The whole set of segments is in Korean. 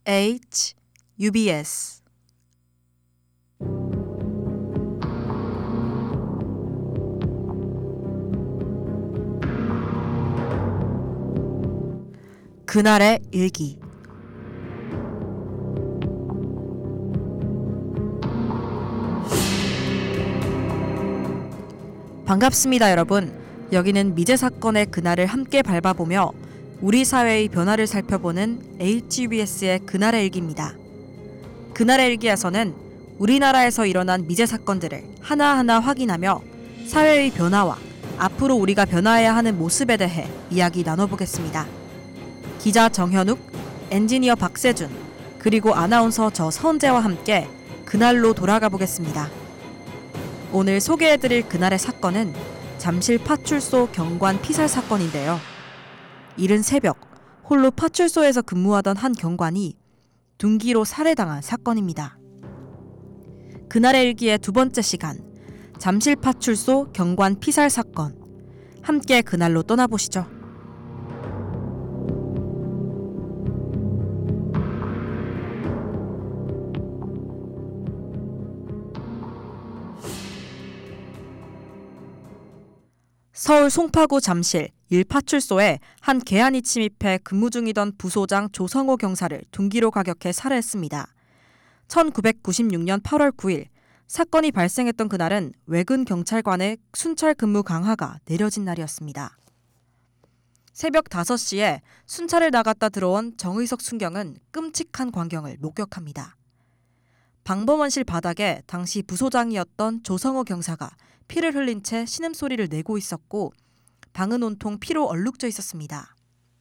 H UBS 그날의 일기. 반갑습니다, 여러분. 여기는 미제 사건의 그날을 함께 밟아보며 우리 사회의 변화를 살펴보는 HUBS의 그날의 일기입니다. 그날의 일기에서는 우리나라에서 일어난 미제 사건들을 하나하나 확인하며 사회의 변화와 앞으로 우리가 변화해야 하는 모습에 대해 이야기 나눠보겠습니다. 기자 정현욱, 엔지니어 박세준, 그리고 아나운서 저 서은재와 함께 그날로 돌아가 보겠습니다. 오늘 소개해드릴 그날의 사건은 잠실 파출소 경관 피살 사건인데요. 이른 새벽 홀로 파출소에서 근무하던 한 경관이 둔기로 살해당한 사건입니다. 그날의 일기의 두 번째 시간, 잠실 파출소 경관 피살 사건. 함께 그날로 떠나보시죠. 서울 송파구 잠실 1파출소에 한 개안이 침입해 근무 중이던 부소장 조성호 경사를 둔기로 가격해 살해했습니다. 1996년 8월 9일 사건이 발생했던 그날은 외근 경찰관의 순찰 근무 강화가 내려진 날이었습니다. 새벽 5시에 순찰을 나갔다 들어온 정의석 순경은 끔찍한 광경을 목격합니다. 방범원실 바닥에 당시 부소장이었던 조성호 경사가 피를 흘린 채 신음소리를 내고 있었고 방은 온통 피로 얼룩져 있었습니다.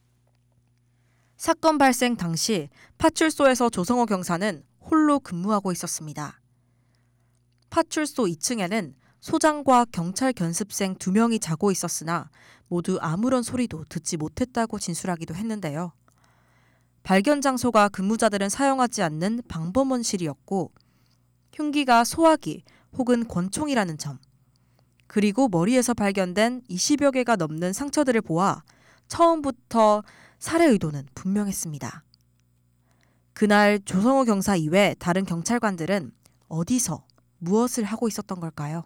사건 발생 당시 파출소에서 조성호 경사는 홀로 근무하고 있었습니다. 파출소 2층에는 소장과 경찰 견습생 2명이 자고 있었으나 모두 아무런 소리도 듣지 못했다고 진술하기도 했는데요. 발견 장소가 근무자들은 사용하지 않는 방범원실이었고 흉기가 소화기 혹은 권총이라는 점, 그리고 머리에서 발견된 20여 개가 넘는 상처들을 보아 처음부터 살해 의도는 분명했습니다. 그날 조성호 경사 이외 다른 경찰관들은 어디서 무엇을 하고 있었던 걸까요?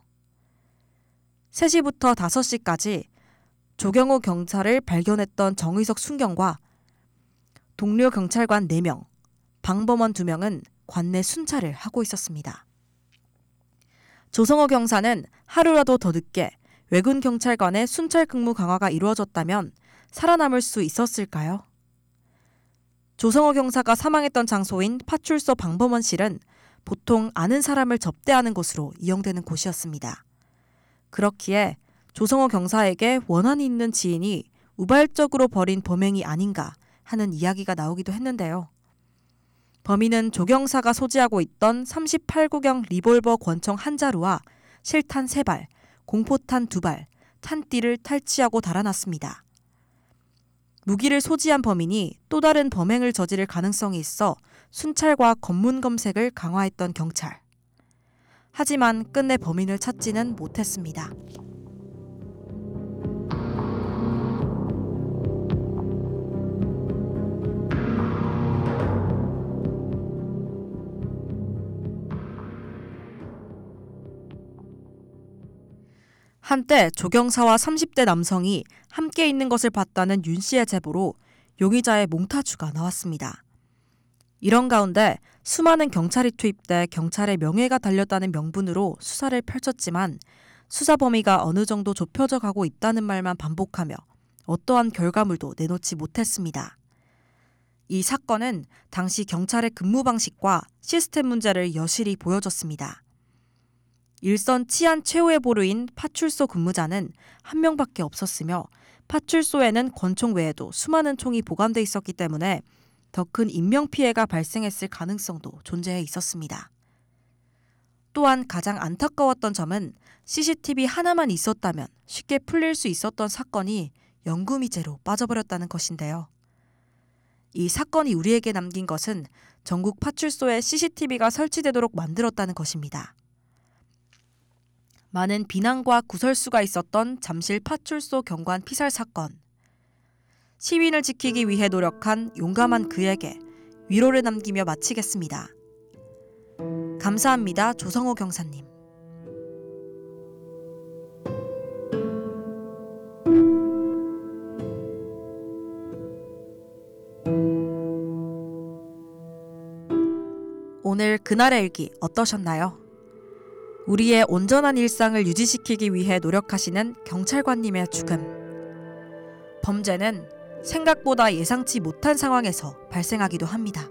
3시부터 5시까지 조경호 경사를 발견했던 정의석 순경과 동료 경찰관 4명, 방범원 2명은 관내 순찰을 하고 있었습니다. 조성호 경사는 하루라도 더 늦게 외군 경찰관의 순찰 근무 강화가 이루어졌다면 살아남을 수 있었을까요? 조성호 경사가 사망했던 장소인 파출소 방범원실은 보통 아는 사람을 접대하는 곳으로 이용되는 곳이었습니다. 그렇기에 조성호 경사에게 원한이 있는 지인이 우발적으로 벌인 범행이 아닌가 하는 이야기가 나오기도 했는데요. 범인은 조 경사가 소지하고 있던 38구경 리볼버 권총 한 자루와 실탄 3발, 공포탄 2발, 탄띠를 탈취하고 달아났습니다. 무기를 소지한 범인이 또 다른 범행을 저지를 가능성이 있어 순찰과 검문 검색을 강화했던 경찰. 하지만 끝내 범인을 찾지는 못했습니다. 한때 조경사와 30대 남성이 함께 있는 것을 봤다는 윤 씨의 제보로 용의자의 몽타주가 나왔습니다. 이런 가운데 수많은 경찰이 투입돼 경찰의 명예가 달렸다는 명분으로 수사를 펼쳤지만 수사 범위가 어느 정도 좁혀져 가고 있다는 말만 반복하며 어떠한 결과물도 내놓지 못했습니다. 이 사건은 당시 경찰의 근무 방식과 시스템 문제를 여실히 보여줬습니다. 일선 치안 최후의 보루인 파출소 근무자는 한 명밖에 없었으며 파출소에는 권총 외에도 수많은 총이 보관돼 있었기 때문에 더 큰 인명피해가 발생했을 가능성도 존재해 있었습니다. 또한 가장 안타까웠던 점은 CCTV 하나만 있었다면 쉽게 풀릴 수 있었던 사건이 연구미제로 빠져버렸다는 것인데요. 이 사건이 우리에게 남긴 것은 전국 파출소에 CCTV가 설치되도록 만들었다는 것입니다. 많은 비난과 구설수가 있었던 잠실 파출소 경관 피살 사건. 시민을 지키기 위해 노력한 용감한 그에게 위로를 남기며 마치겠습니다. 감사합니다. 조성호 경사님. 오늘 그날의 일기 어떠셨나요? 우리의 온전한 일상을 유지시키기 위해 노력하시는 경찰관님의 죽음. 범죄는 생각보다 예상치 못한 상황에서 발생하기도 합니다.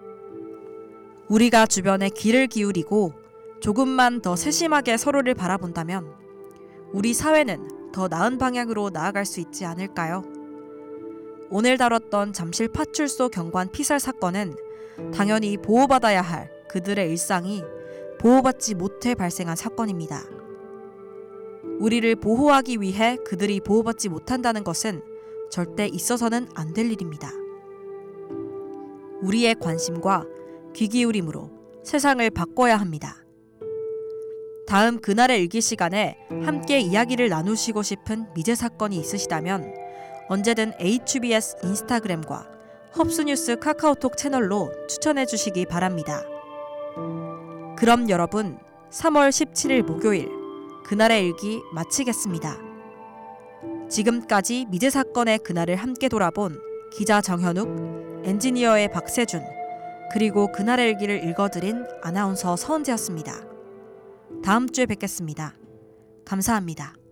우리가 주변에 귀를 기울이고 조금만 더 세심하게 서로를 바라본다면 우리 사회는 더 나은 방향으로 나아갈 수 있지 않을까요? 오늘 다뤘던 잠실 파출소 경관 피살 사건은 당연히 보호받아야 할 그들의 일상이 보호받지 못해 발생한 사건입니다. 우리를 보호하기 위해 그들이 보호받지 못한다는 것은 절대 있어서는 안 될 일입니다. 우리의 관심과 귀 기울임으로 세상을 바꿔야 합니다. 다음 그날의 일기 시간에 함께 이야기를 나누시고 싶은 미제 사건이 있으시다면 언제든 HBS 인스타그램과 헙스뉴스 카카오톡 채널로 추천해 주시기 바랍니다. 그럼 여러분, 3월 17일 목요일 그날의 일기 마치겠습니다. 지금까지 미제 사건의 그날을 함께 돌아본 기자 정현욱, 엔지니어의 박세준, 그리고 그날의 일기를 읽어드린 아나운서 서은재였습니다. 다음 주에 뵙겠습니다. 감사합니다.